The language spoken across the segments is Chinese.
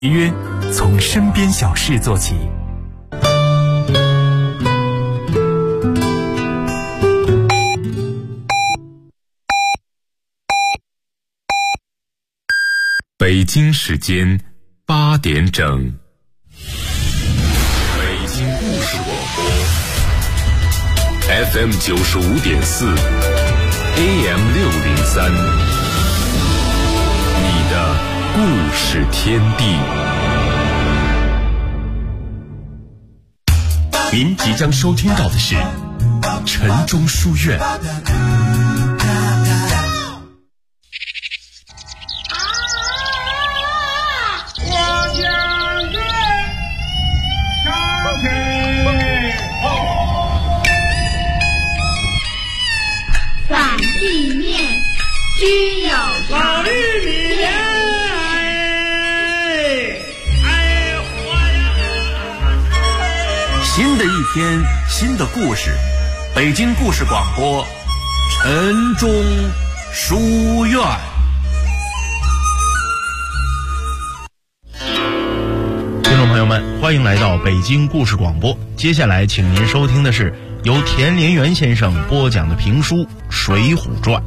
约从身边小事做起。北京时间8点整，北京故事广播 FM 95.4 AM 603，你的故事天地。您即将收听到的是城中书院。 反地面须有老玉米新的一天，新的故事，北京故事广播，城中书院。 听众朋友们，欢迎来到北京故事广播。接下来，请您收听的是由田连元先生播讲的评书《水浒传》。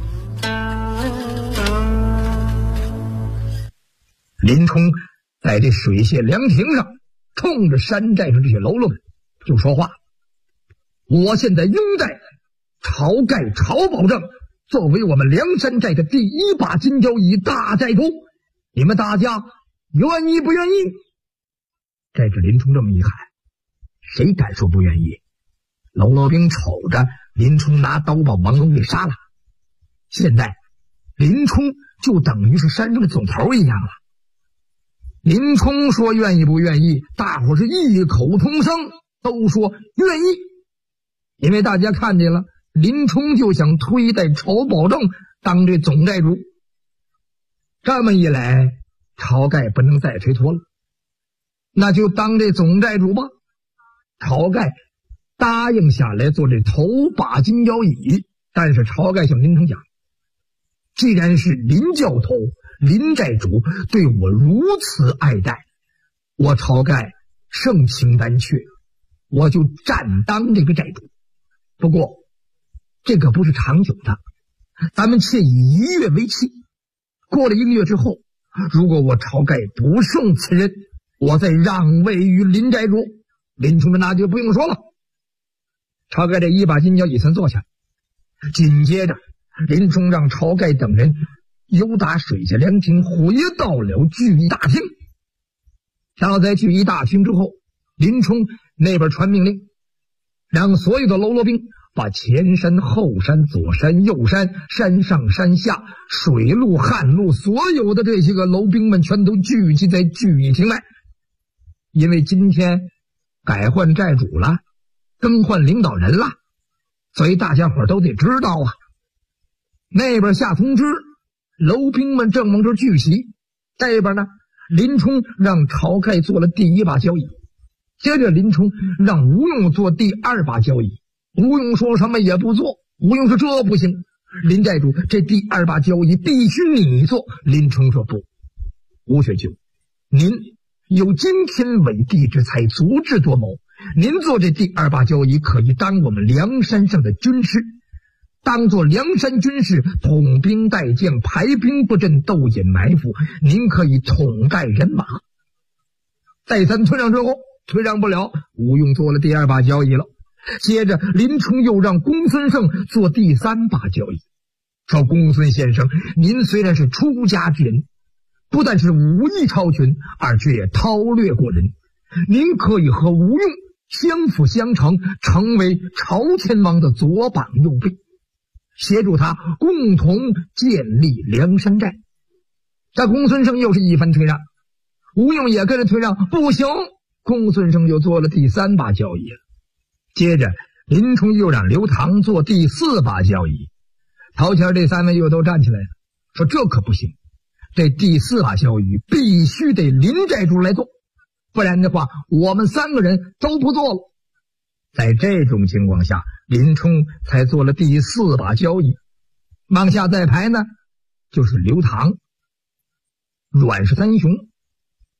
林冲在这水榭凉亭上，冲着山寨上这些喽啰们就说话：我现在拥戴晁盖晁保正作为我们梁山寨的第一把金交椅大寨主，你们大家愿意不愿意？这是林冲这么一喊，谁敢说不愿意？喽啰兵瞅着林冲拿刀把王龙给杀了，现在林冲就等于是山上的总头一样了。林冲说愿意不愿意，大伙是异口同声都说愿意，因为大家看见了林冲就想推戴晁保正当这总寨主，这么一来晁盖不能再推脱了，那就当这总寨主吧。晁盖答应下来做这头把金交椅，但是晁盖向林冲讲，既然是林教头林寨主对我如此爱戴，我晁盖盛情难却，我就暂当这个寨主。不过这个不是长久的，咱们且以1月为期，过了1个月之后，如果我晁盖不胜此人，我再让位于林寨主。林冲的那就不用说了。晁盖这一把金交椅算坐下，紧接着林冲让晁盖等人由打水榭凉亭回到了聚义大厅。到在聚义大厅之后，林冲那边传命令，让所有的喽啰兵把前山后山左山右山山上山下水路旱路所有的这些个喽兵们全都聚集在聚义厅外。因为今天改换寨主了，更换领导人了，所以大家伙都得知道啊。那边下通知，喽兵们正往这聚集，这边呢林冲让晁盖做了第一把交椅，接着林冲让吴用做第二把交椅。吴用说什么也不做，吴用说这不行，林寨主这第二把交椅必须你做。林冲说不，吴学究，您有惊天伟地之才，足智多谋，您做这第二把交椅可以当我们梁山上的军师，当做梁山军士，统兵带将，排兵布阵，斗掩埋伏，您可以统带人马。再三退让之后，退让不了，吴用做了第二把交椅了。接着林冲又让公孙胜做第三把交椅，说公孙先生，您虽然是出家之人，不但是武艺超群，而且也韬略过人，您可以和吴用相辅相成，成为晁天王的左膀右臂，协助他共同建立梁山寨。这公孙胜又是一番退让，吴用也跟着退让，不行，公孙胜又做了第三把交椅了。接着林冲又让刘唐做第四把交椅，头前这3位又都站起来了，说这可不行，这第四把交椅必须得林寨主来做，不然的话我们3个人都不做了。在这种情况下，林冲才做了第4把交椅。往下再排呢，就是刘唐、阮氏三雄、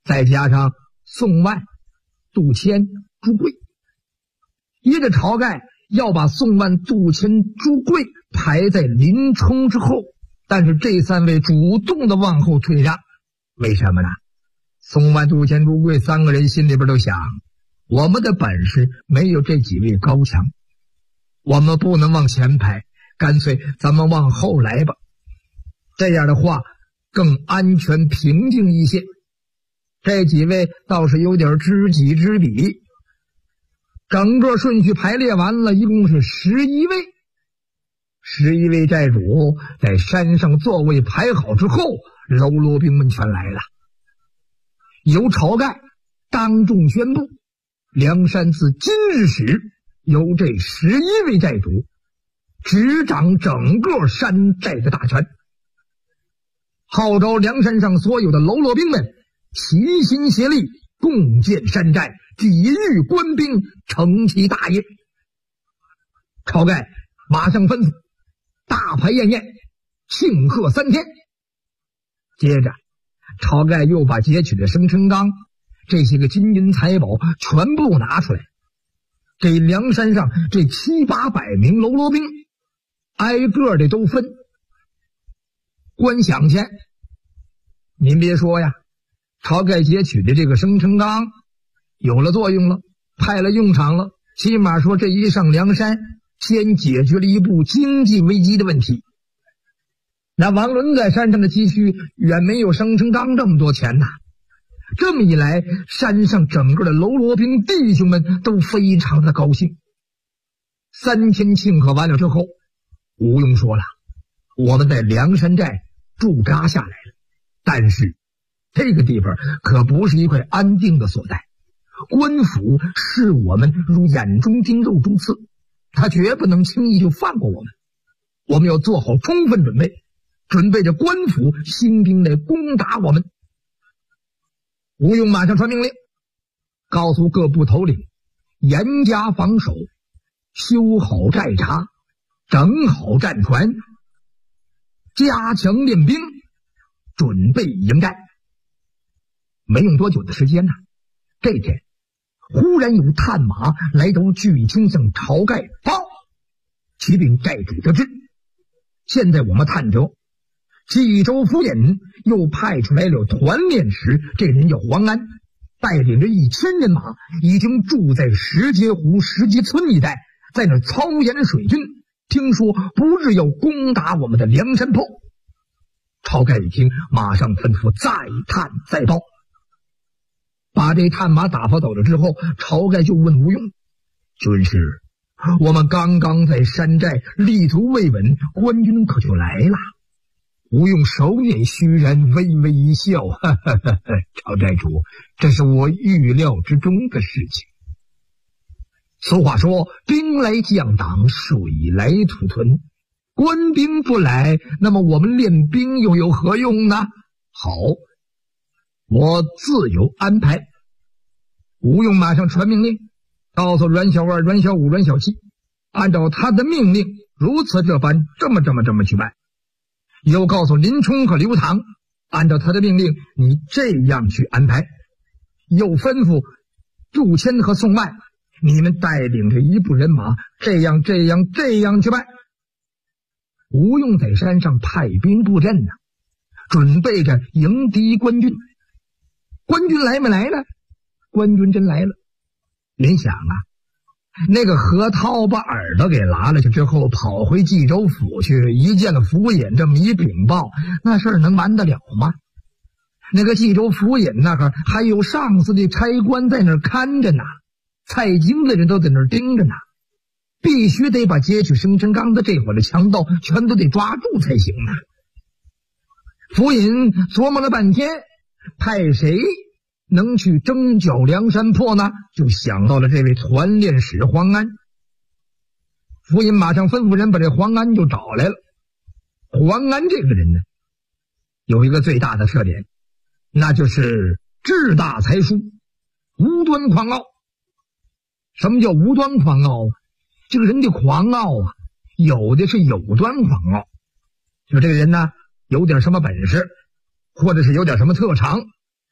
再加上宋万、杜迁、朱贵，依着晁盖要把宋万、杜迁、朱贵排在林冲之后，但是这3位主动的往后退让。为什么呢？宋万、杜迁、朱贵3个人心里边都想，我们的本事没有这几位高强，我们不能往前排，干脆咱们往后来吧。这样的话更安全平静一些。这几位倒是有点知己知彼。整个顺序排列完了，一共是11位。11位寨主在山上座位排好之后，喽啰兵们全来了。由晁盖当众宣布，梁山自今日始，由这11位寨主执掌整个山寨的大权，号召梁山上所有的喽啰兵们齐心协力，共建山寨，抵御官兵，成其大业。晁盖马上吩咐大排宴宴，庆贺3天。接着晁盖又把劫取的生辰纲这些个金银财宝全部拿出来，给梁山上这700-800名喽啰兵挨个的都分。观想钱，您别说呀，晁盖劫取的这个生辰纲有了作用了，派了用场了，起码说这一上梁山，先解决了一步经济危机的问题。那王伦在山上的积蓄远没有生辰纲这么多钱呐。这么一来，山上整个的喽啰兵弟兄们都非常的高兴。3天庆贺完了之后，吴用说了，我们在梁山寨驻扎下来了，但是这个地方可不是一块安定的所在，官府视我们如眼中钉肉中刺，他绝不能轻易就放过我们，我们要做好充分准备，准备着官府兴兵来攻打我们。吴用马上传命令，告诉各部头领严加防守，修好寨闸，整好战船，加强练兵，准备迎战。没用多久的时间呢，这天忽然有探马来到聚清向晁盖报，启禀寨主得知，现在我们探着冀州府尹又派出来了团练使，这人叫黄安，带领着1000人马，已经住在石碣湖石碣村一带，在那操演水军，听说不日要攻打我们的梁山泊。晁盖一听，马上吩咐再探再报。把这探马打发走了之后，晁盖就问吴用，军师，我们刚刚在山寨立足未稳，官军可就来了。吴用手捻虚髯，微微一笑，哈哈哈哈，晁寨主，这是我预料之中的事情。俗话说，兵来将挡，水来土屯，官兵不来，那么我们练兵又有何用呢？好，我自有安排。吴用马上传命令，告诉阮小二、阮小五、阮小七，按照他的命令如此这般这么去办。又告诉林冲和刘唐，按照他的命令你这样去安排。又吩咐杜迁和宋万，你们带领着一部人马这样去办。吴用在山上派兵布阵呢，准备着迎敌官军。官军来没来呢？官军真来了。您想啊，那个何涛把耳朵给拉了去之后，跑回冀州府去，一见了府尹这么一禀报，那事儿能瞒得了吗？那个冀州府尹那儿还有上司的差官在那儿看着呢，蔡京的人都在那儿盯着呢，必须得把劫取生辰纲的这伙的强盗全都得抓住才行呢。府尹琢磨了半天，派谁能去征剿梁山泊呢？就想到了这位团练使黄安。府尹马上吩咐人把这黄安就找来了。黄安这个人呢，有一个最大的特点，那就是志大才疏，无端狂傲。什么叫无端狂傲？这个人的狂傲啊，有的是有端狂傲，就这个人呢，有点什么本事，或者是有点什么特长，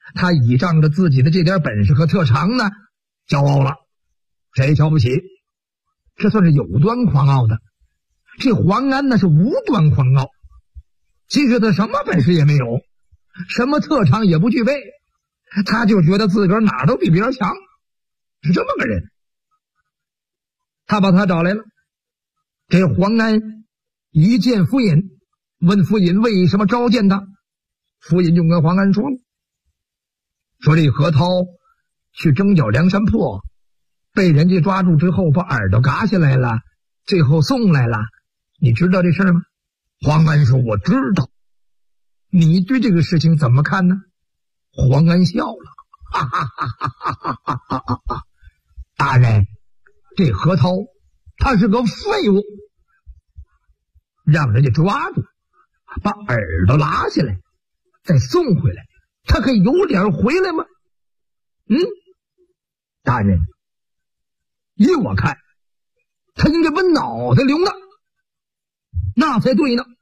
他倚仗着自己的这点本事和特长呢，骄傲了，谁瞧不起？这算是有端狂傲的。这黄安那是无端狂傲，其实他什么本事也没有，什么特长也不具备，他就觉得自个儿哪都比别人强，是这么个人。他把他找来了，这黄安一见夫尹，问夫尹为什么召见他，夫尹就跟黄安说了，说这何涛去征剿梁山泊，被人家抓住之后把耳朵嘎下来了，最后送来了，你知道这事儿吗？黄安说我知道。你对这个事情怎么看呢？黄安笑了，哈哈哈哈哈哈哈哈！大人，这何涛他是个废物，让人家抓住，把耳朵拉下来，再送回来，他可有脸回来吗？大人，依我看，他应该把脑袋留呢，那才对呢。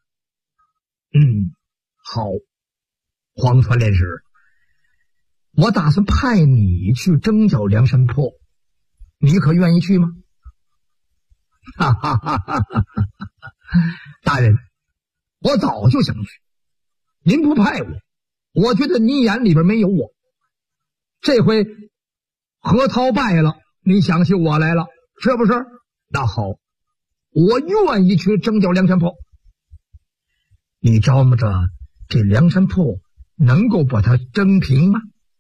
好，黄传练使，我打算派你去征剿梁山泊，你可愿意去吗？哈哈哈哈哈！大人，我早就想去，您不派我觉得你眼里边没有我。这回何涛败了，你想起我来了，是不是？那好，我愿意去征剿梁山泊。你着摸着这梁山泊能够把它征平吗？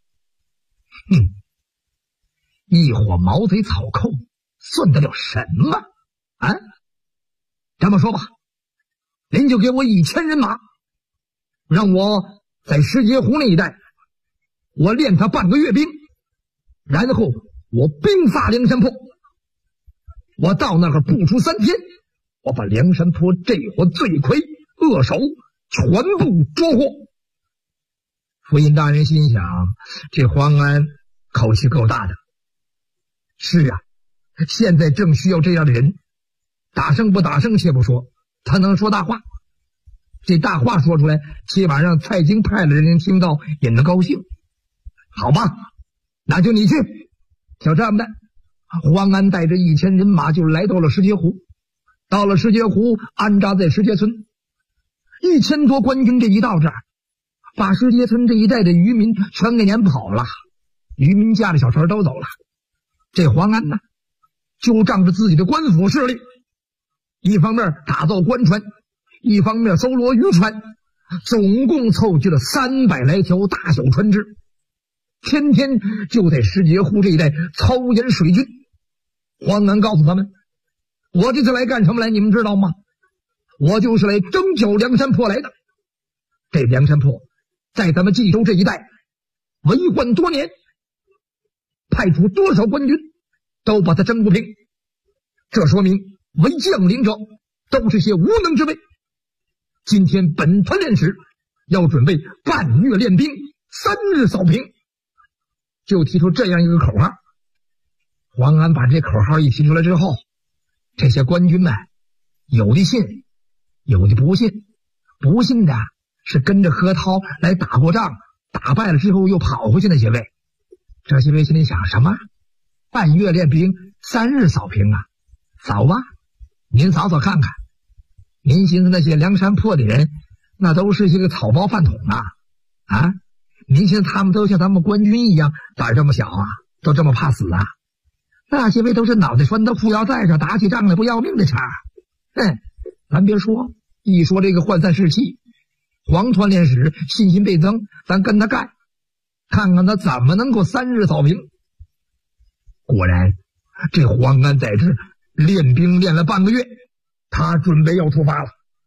一伙毛贼草寇算得了什么啊？这么说吧，您就给我1000人马，让我在石碣湖那一带，我练他半个月兵，然后我兵发梁山泊。我到那儿不出3天，我把梁山泊这伙罪魁恶首全部捉获。府尹大人心想，这黄安口气够大的。是啊，现在正需要这样的人，打胜不打胜且不说，他能说大话，这大话说出来，起码让蔡京派的人听到也能高兴。好吧，那就你去。就这么的，黄安带着1000人马就来到了石碣湖。到了石碣湖，安扎在石碣村。1000多官军这一到这儿，把石碣村这一带的渔民全给撵跑了，渔民驾着小船都走了。这黄安呢，就仗着自己的官府势力，一方面打造官船，一方面搜罗渔船，总共凑聚了300来条大小船只，天天就在石碣湖这一带操演水军。黄安告诉他们，我这次来干什么来，你们知道吗？我就是来征剿梁山泊来的。这梁山泊在咱们冀州这一带为患多年，派出多少官军都把他征不平，这说明为将领者都是些无能之辈。今天本团练使要准备半月练兵，3日扫平，就提出这样一个口号。黄安把这口号一提出来之后，这些官军们有的信，有的不信。不信的是跟着何涛来打过仗，打败了之后又跑回去那些位。这些位心里想，什么半月练兵，3日扫平啊？扫吧，您扫扫看看。您寻思那些梁山泊的人，那都是些个草包饭桶啊！您寻思他们都像咱们官军一样胆这么小啊，都这么怕死啊？那些位都是脑袋拴到裤腰带上，打起仗来不要命的茬。咱别说，一说这个涣散士气，黄团练使信心倍增，咱跟他干，看看他怎么能够3日扫平。果然，这黄安在这练兵练了半个月，他准备要出发了。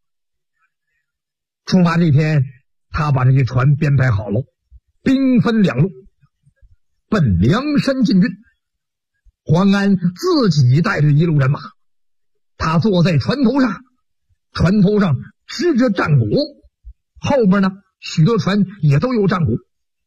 出发这天，他把这些船编排好了，兵分2路，奔梁山进军。黄安自己带着1路人马，他坐在船头上，船头上支着战鼓，后边呢许多船也都有战鼓。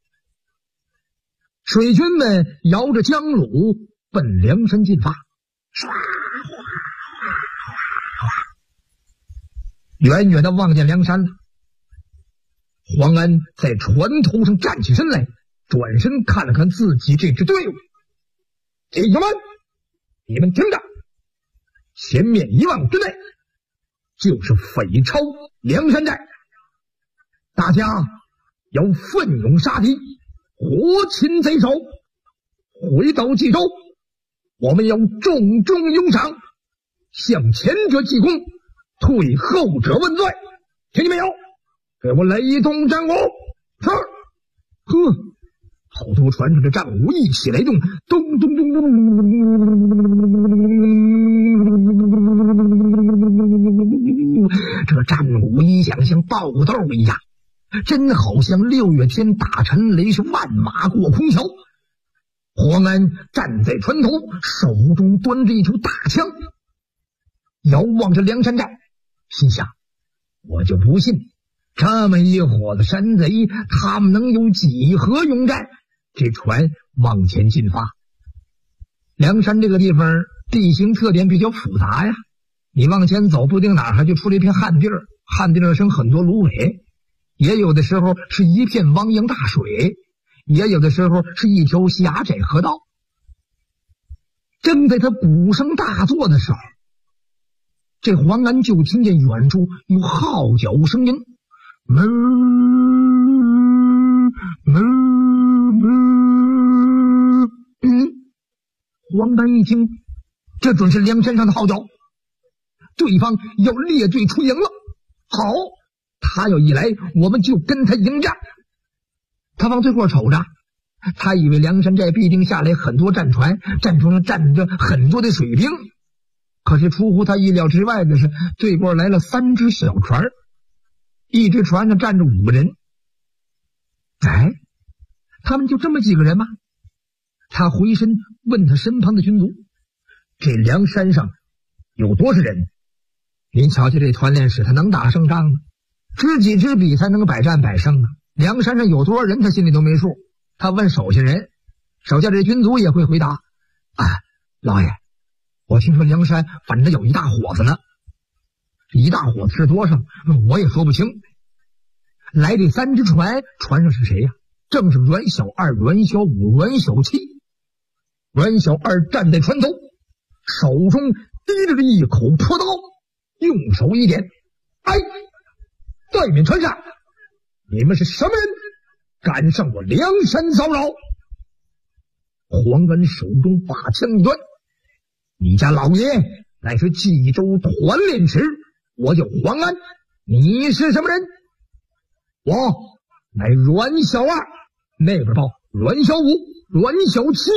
水军们摇着江橹奔梁山进发，唰哗哗哗，远远的望见梁山了。黄安在船头上站起身来， 转身看了看自己这支队伍，弟兄们，你们听着，前面1万之内就是匪超梁山寨，大家要奋勇杀敌，活擒贼首。回到冀州，我们要重重拥赏，向前者记功，退后者问罪，听见没有？给我雷动战鼓！是。呵，好多船上的战鼓一起雷动，咚咚咚咚咚。这战鼓音响像爆豆一样，真好像6月天打沉雷，是万马过空桥。黄安站在船头，手中端着一条大枪，遥望着梁山寨，心想：我就不信这么一伙子山贼，他们能有几何勇战？这船往前进发。梁山这个地方地形特点比较复杂呀，你往前走，不定哪儿就出了一片旱地儿，旱地儿生很多芦苇，也有的时候是一片汪洋大水，也有的时候是一条狭窄河道。正在他鼓声大作的时候，这黄安就听见远处有号角声音，哞哞哞。黄安一听，这准是梁山上的号角，对方要列队出营了。好，他要一来，我们就跟他迎战。他往最后瞅着，他以为梁山寨必定下来很多战船，战船上站着很多的水兵。可是出乎他意料之外的是，对过来了3只小船，一只船上站着5个人。哎，他们就这么几个人吗？他回身问他身旁的军卒：这梁山上有多少人？您瞧瞧这团练使，他能打胜仗吗？知己知彼才能百战百胜啊！梁山上有多少人，他心里都没数。他问手下人，手下这军卒也会回答：老爷，我听说梁山反正有一大伙子呢。一大伙子是多少？我也说不清。来这3只船，船上是谁呀？正是阮小二、阮小五、阮小七。阮小二站在船头，手中提着一口破刀，用手一点，对面船上，你们是什么人？敢上我梁山骚扰？黄安手中把枪一端：你家老爷乃是冀州团练使，我叫黄安，你是什么人？我乃阮小二，那边报阮小五、阮小七。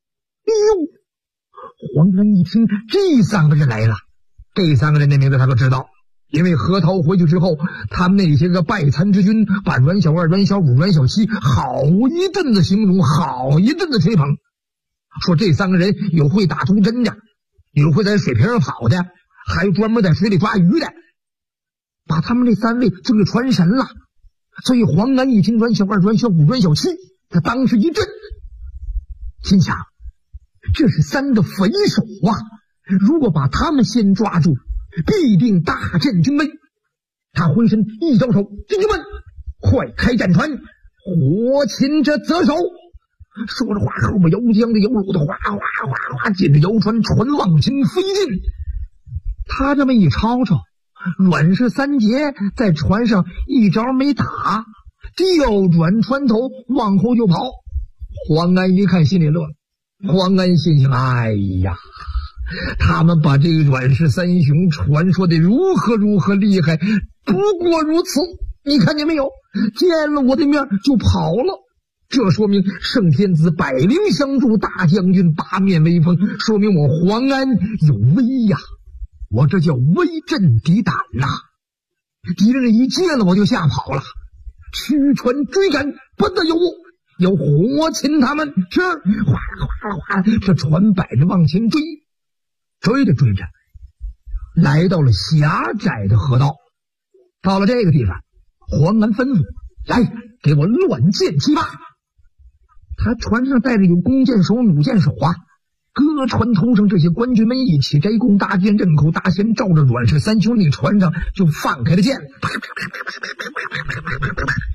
黄安一听这3个人来了，这3个人的名字他都知道，因为何涛回去之后，他们那些个败残之军把阮小二、阮小五、阮小七好一顿子形容，好一顿子吹捧，说这3个人有会打毒针的，有会在水平上跑的，还有专门在水里抓鱼的，把他们这3位就给传神了。所以黄安一听阮小二、阮小五、阮小七，他当时一震，心想这是3个匪首啊，如果把他们先抓住，必定大振军威。他浑身一招手：弟兄们，快开战船，活擒这贼首！说着话，后边游江的游路的哗哗哗哗，紧着游船，船往前飞进。他这么一吵吵，阮氏3杰在船上一招没打，调转船头往后就跑。黄安一看心里乐了，黄安心想：哎呀，他们把这个阮氏3雄传说的如何如何厉害，不过如此。你看见没有？见了我的面就跑了，这说明圣天子百灵相助，大将军八面威风，说明我黄安有威呀，我这叫威震敌胆呐！敌人一见了我就吓跑了，驱船追赶，不得有误，要活擒他们。是哗啦哗啦哗啦，这船摆着往前追，追着追着，来到了狭窄的河道。到了这个地方，黄安吩咐：来，给我乱箭齐发。他船上带着有弓箭手、弩箭手啊，各船头上这些官军们一起摘弓搭箭，任口搭弦，照着阮氏3兄弟船上就放开了箭。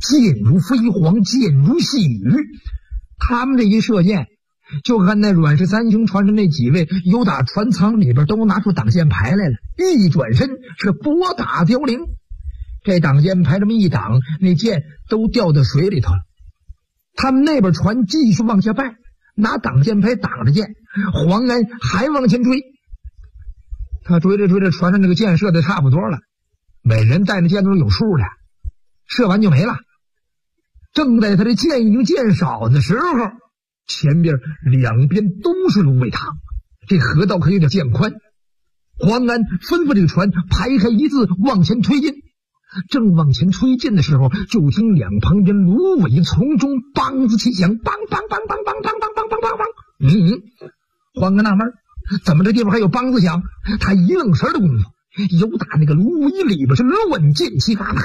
箭如飞蝗，箭如细雨。他们这一射箭，就看那阮氏三兄船上那几位由打船舱里边都拿出挡箭牌来了，一转身是拨打凋零。这挡箭牌这么一挡，那箭都掉到水里头了。他们那边船继续往下拜，拿挡箭牌挡着箭，黄安还往前追。他追着追着，船上这个箭射的差不多了，每人带着箭都是有数的，射完就没了。正在他这箭已经箭少的时候，前边两边都是芦苇塘，这河道可有点见宽。黄安吩咐这个船排开一字往前推进，正往前推进的时候，就听两旁边芦苇丛中梆子齐响，梆梆梆梆梆梆梆梆梆梆梆。黄安纳闷，怎么这地方还有梆子响？他一愣神的功夫，由打那个芦苇里边是乱箭齐发，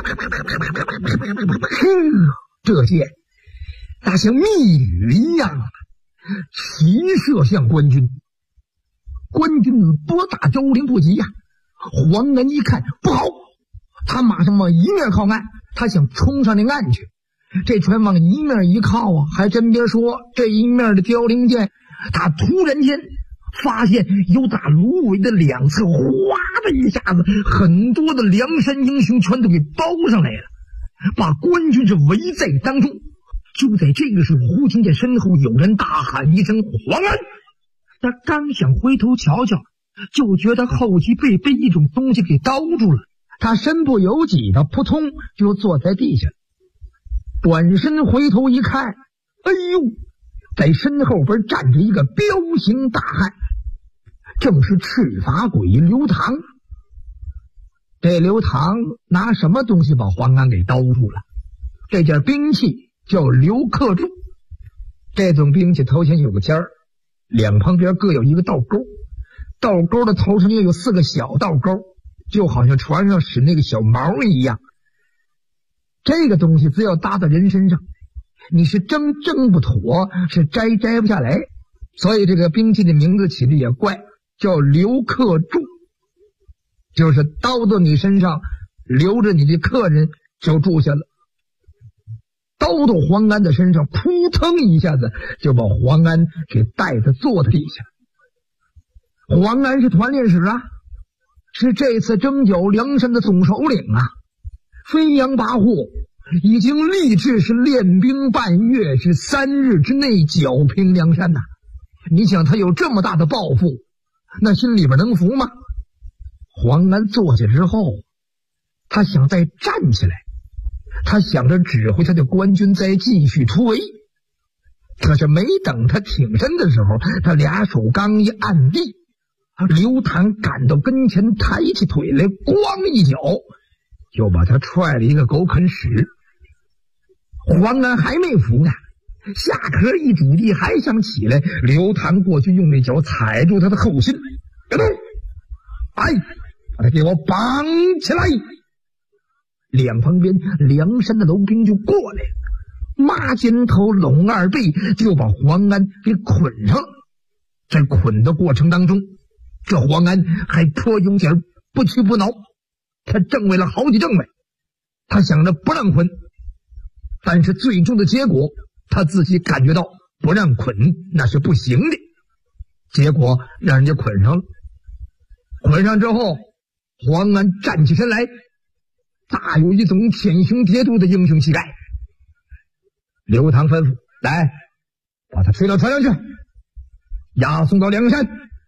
这箭那像密雨一样齐射向官军。官军拨打凋零不及呀！黄安一看不好，他马上往一面靠岸，他想冲上那岸去。这船往一面一靠啊，还真别说，这一面的凋零箭，他突然间发现有打芦苇的两侧，哗的一下子，很多的梁山英雄全都给包上来了，把官军是围在当中。就在这个时候，忽听见身后有人大喊一声黄安。他刚想回头瞧瞧，就觉得后脊背被一种东西给刀住了，他身不由己的扑通就坐在地下。转身回头一看，哎呦，在身后边站着一个彪形大汉，正是赤发鬼刘唐。这刘唐拿什么东西把黄安给刀住了？这件兵器叫刘克柱。这种兵器头前有个尖儿，两旁边各有一个倒钩，倒钩的头上又有4个小倒钩，就好像船上使那个小毛一样。这个东西只要搭在人身上，你是挣不妥，是摘不下来。所以这个兵器的名字起的也怪，叫刘克柱，就是刀到你身上，留着你的客人就住下了。刀到黄安的身上，扑腾一下子就把黄安给带着坐在地下。黄安是团练使啊，是这次征剿梁山的总首领啊，飞扬跋扈，已经立志是练兵半月，是3日之内剿平梁山呐。你想他有这么大的抱负，那心里边能服吗？黄安坐下之后，他想再站起来，他想着指挥他的官军再继续突围。可是没等他挺身的时候，他俩手刚一按地，刘唐赶到跟前，抬起腿来，咣一脚就把他踹了一个狗啃屎。黄安还没服呢，下壳一拄地还想起来，刘唐过去用那脚踩住他的后心，别动，哎，把他给我绑起来。两旁边梁山的楼兵就过来了，抹肩头拢二背，就把黄安给捆上了。在捆的过程当中，这黄安还颇有点不屈不挠，他正为了好几正位，他想着不让捆，但是最终的结果他自己感觉到不让捆那是不行的，结果让人家捆上了。捆上之后，黄安站起身来，大有一种天雄叠肚的英雄气概。刘唐吩咐，来，把他推到船上去，押送到梁山。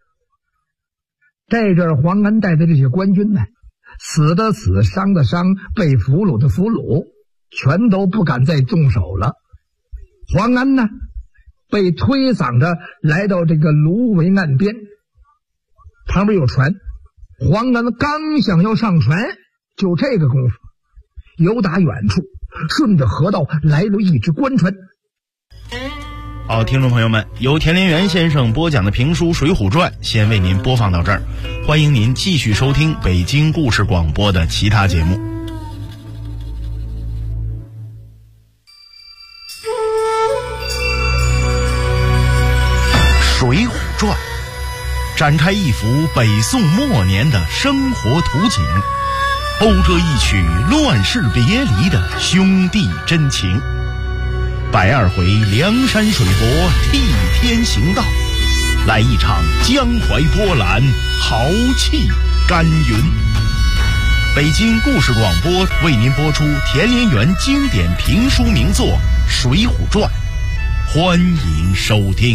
这阵黄安带的这些官军呢，死的死，伤的伤，被俘虏的俘虏，全都不敢再动手了。黄安呢，被推搡着来到这个芦苇岸边，旁边有船。黄安刚想要上船，就这个功夫，由打远处顺着河道来了一只官船。 好，听众朋友们，由田连元先生播讲的评书《水浒传》先为您播放到这儿，欢迎您继续收听北京故事广播的其他节目。《水浒传》展开一幅北宋末年的生活图景， 奏着一曲乱世别离的兄弟真情。120回梁山水泊替天行道，来一场江淮波澜，豪气干云。北京故事广播为您播出田连元经典评书名作《水浒传》，欢迎收听。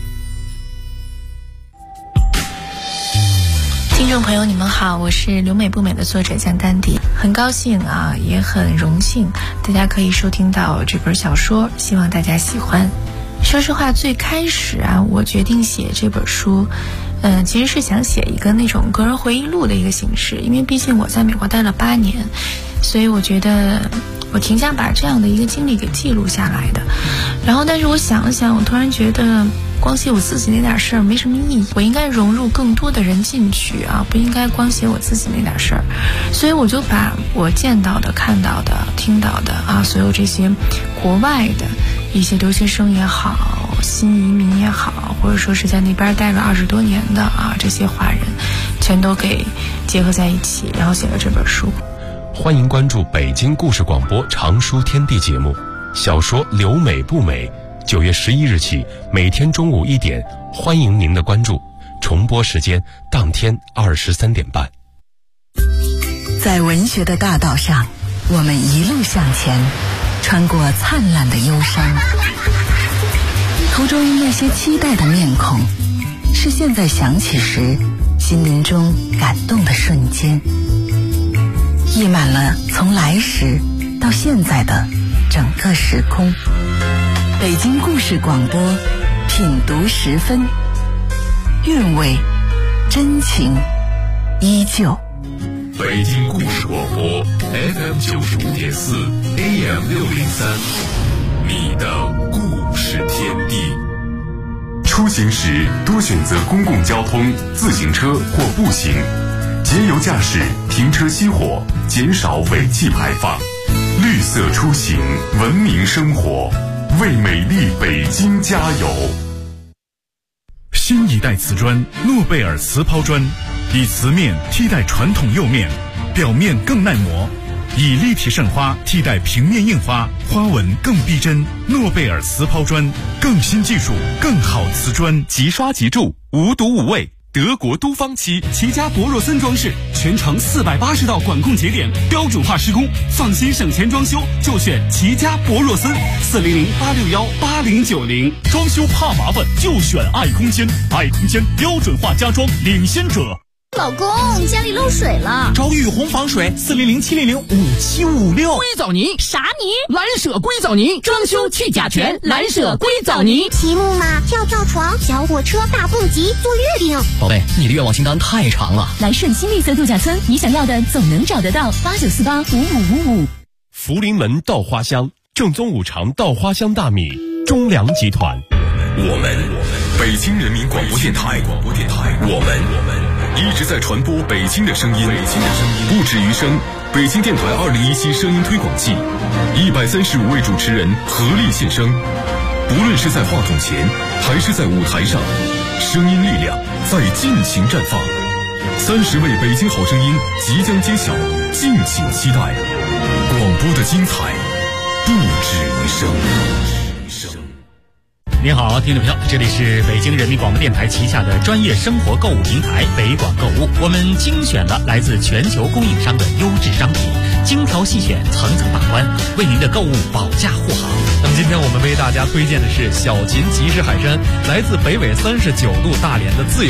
听众朋友你们好，我是留美不美的作者江丹迪，很高兴啊，也很荣幸大家可以收听到这本小说，希望大家喜欢。说实话，最开始啊，我决定写这本书其实是想写一个那种个人回忆录的一个形式，因为毕竟我在美国待了8年，所以我觉得我挺想把这样的一个经历给记录下来的。然后但是我想了想，我突然觉得光写我自己那点事儿没什么意义，我应该融入更多的人进去啊，不应该光写我自己那点事儿。所以我就把我见到的、看到的、听到的啊，所有这些国外的一些留学生也好，新移民也好，或者说是在那边待了20多年的啊，这些华人全都给结合在一起，然后写了这本书。 欢迎关注北京故事广播长书天地节目，小说留美不美，9月11日起每天中午1点，欢迎您的关注，重播时间当天23点半。 在文学的大道上，我们一路向前，穿过灿烂的忧伤，途中那些期待的面孔，是现在想起时心灵中感动的瞬间，溢满了从来时到现在的整个时空。北京故事广播，品读10分，韵味真情依旧。 北京故事广播 FM 95.4 AM 603，你的故事天地。出行时多选择公共交通、自行车或步行，节油驾驶，停车熄火，减少尾气排放。绿色出行，文明生活，为美丽北京加油。 新一代瓷砖诺贝尔瓷抛砖，以瓷面替代传统釉面，表面更耐磨，以立体渗花替代平面印花，花纹更逼真。诺贝尔瓷抛砖，更新技术，更好瓷砖，即刷即铸，无毒无味。德国都方漆齐家博若森装饰，全程480道管控节点，标准化施工，放心省钱装修就选齐家博若森，400-861-8090。装修怕麻烦就选爱空间，爱空间标准化家装领先者。 老公，家里漏水了， 找雨虹防水400-700-5756。 硅藻泥？ 啥泥？ 蓝舍硅藻泥，装修去甲醛，蓝舍硅藻泥。 积木嘛，跳床，小火车，大蹦极，做月饼。 宝贝，你的愿望清单太长了。 来顺新绿色度假村，你想要的总能找得到。89485555。 福临门稻花香，正宗5常稻花香大米，中粮集团。我们北京人民广播电台，我们一直在传播北京的声音，不止于声。北京电台2017声音推广季，135位主持人合力献声，不论是在话筒前还是在舞台上，声音力量在尽情绽放。30位北京好声音即将揭晓，敬请期待。广播的精彩不止于声。 您好，听众朋友，这里是北京人民广播电台旗下的专业生活购物平台北广购物。我们精选了来自全球供应商的优质商品，精挑细选，层层把关，为您的购物保驾护航。 那么今天我们为大家推荐的是小秦即食海参，来自北纬39度大连的自由